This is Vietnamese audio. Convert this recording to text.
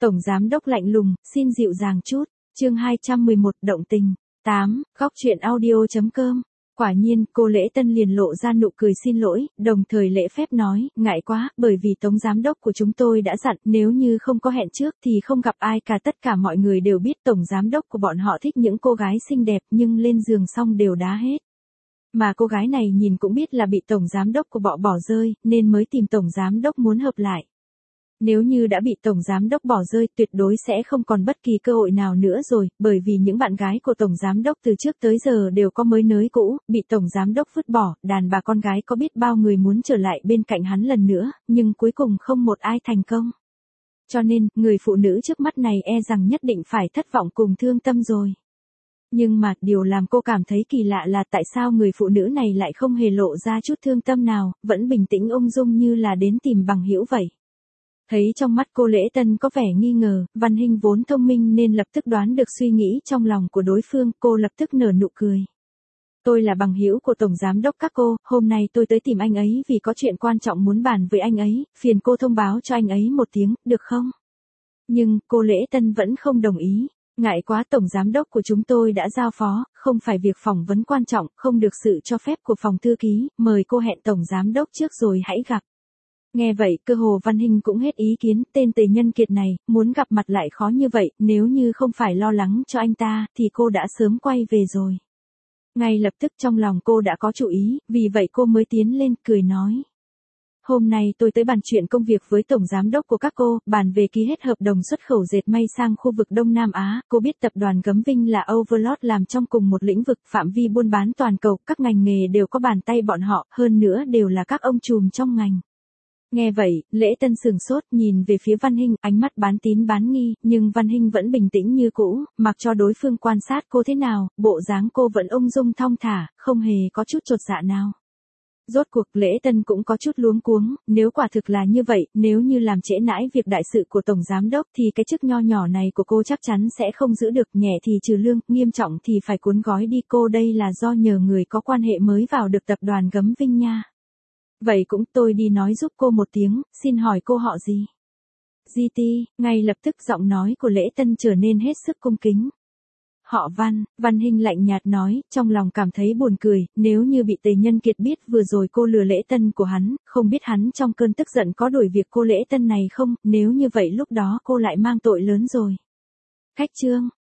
Tổng giám đốc lạnh lùng, xin dịu dàng chút. Chương 211, động tình. 8. Góc truyện audio.com. Quả nhiên, cô Lễ Tân liền lộ ra nụ cười xin lỗi, đồng thời lễ phép nói, ngại quá, bởi vì Tống giám đốc của chúng tôi đã dặn, nếu như không có hẹn trước thì không gặp ai cả. Tất cả mọi người đều biết Tổng giám đốc của bọn họ thích những cô gái xinh đẹp nhưng lên giường xong đều đá hết. Mà cô gái này nhìn cũng biết là bị Tổng giám đốc của bỏ rơi, nên mới tìm Tổng giám đốc muốn hợp lại. Nếu như đã bị Tổng giám đốc bỏ rơi, tuyệt đối sẽ không còn bất kỳ cơ hội nào nữa rồi, bởi vì những bạn gái của Tổng giám đốc từ trước tới giờ đều có mới nới cũ, bị Tổng giám đốc vứt bỏ, đàn bà con gái có biết bao người muốn trở lại bên cạnh hắn lần nữa, nhưng cuối cùng không một ai thành công. Cho nên, người phụ nữ trước mắt này e rằng nhất định phải thất vọng cùng thương tâm rồi. Nhưng mà, điều làm cô cảm thấy kỳ lạ là tại sao người phụ nữ này lại không hề lộ ra chút thương tâm nào, vẫn bình tĩnh ung dung như là đến tìm bằng hữu vậy. Thấy trong mắt cô Lễ Tân có vẻ nghi ngờ, Văn Hinh vốn thông minh nên lập tức đoán được suy nghĩ trong lòng của đối phương, cô lập tức nở nụ cười. Tôi là bằng hữu của Tổng giám đốc các cô, hôm nay tôi tới tìm anh ấy vì có chuyện quan trọng muốn bàn với anh ấy, phiền cô thông báo cho anh ấy một tiếng, được không? Nhưng, cô Lễ Tân vẫn không đồng ý. Ngại quá, Tổng giám đốc của chúng tôi đã giao phó, không phải việc phỏng vấn quan trọng, không được sự cho phép của phòng thư ký, mời cô hẹn Tổng giám đốc trước rồi hãy gặp. Nghe vậy, cơ hồ Văn Hinh cũng hết ý kiến, tên tề nhân kiệt này, muốn gặp mặt lại khó như vậy, nếu như không phải lo lắng cho anh ta, thì cô đã sớm quay về rồi. Ngay lập tức trong lòng cô đã có chủ ý, vì vậy cô mới tiến lên, cười nói. Hôm nay tôi tới bàn chuyện công việc với Tổng giám đốc của các cô, bàn về ký hết hợp đồng xuất khẩu dệt may sang khu vực Đông Nam Á, cô biết tập đoàn Gấm Vinh là Overlord làm trong cùng một lĩnh vực, phạm vi buôn bán toàn cầu, các ngành nghề đều có bàn tay bọn họ, hơn nữa đều là các ông trùm trong ngành. Nghe vậy, Lễ Tân sửng sốt nhìn về phía Văn Hinh, ánh mắt bán tín bán nghi, nhưng Văn Hinh vẫn bình tĩnh như cũ, mặc cho đối phương quan sát cô thế nào, bộ dáng cô vẫn ung dung thong thả, không hề có chút chột dạ nào. Rốt cuộc Lễ Tân cũng có chút luống cuống, nếu quả thực là như vậy, nếu như làm trễ nãi việc đại sự của Tổng giám đốc thì cái chức nho nhỏ này của cô chắc chắn sẽ không giữ được, nhẹ thì trừ lương, nghiêm trọng thì phải cuốn gói đi, cô đây là do nhờ người có quan hệ mới vào được tập đoàn Gấm Vinh nha. Vậy cũng tôi đi nói giúp cô một tiếng, xin hỏi cô họ gì? GT, ngay lập tức giọng nói của Lễ Tân trở nên hết sức cung kính. Họ Văn, Văn Hinh lạnh nhạt nói, trong lòng cảm thấy buồn cười, nếu như bị tề nhân kiệt biết vừa rồi cô lừa Lễ Tân của hắn, không biết hắn trong cơn tức giận có đuổi việc cô Lễ Tân này không, nếu như vậy lúc đó cô lại mang tội lớn rồi. Khách trương,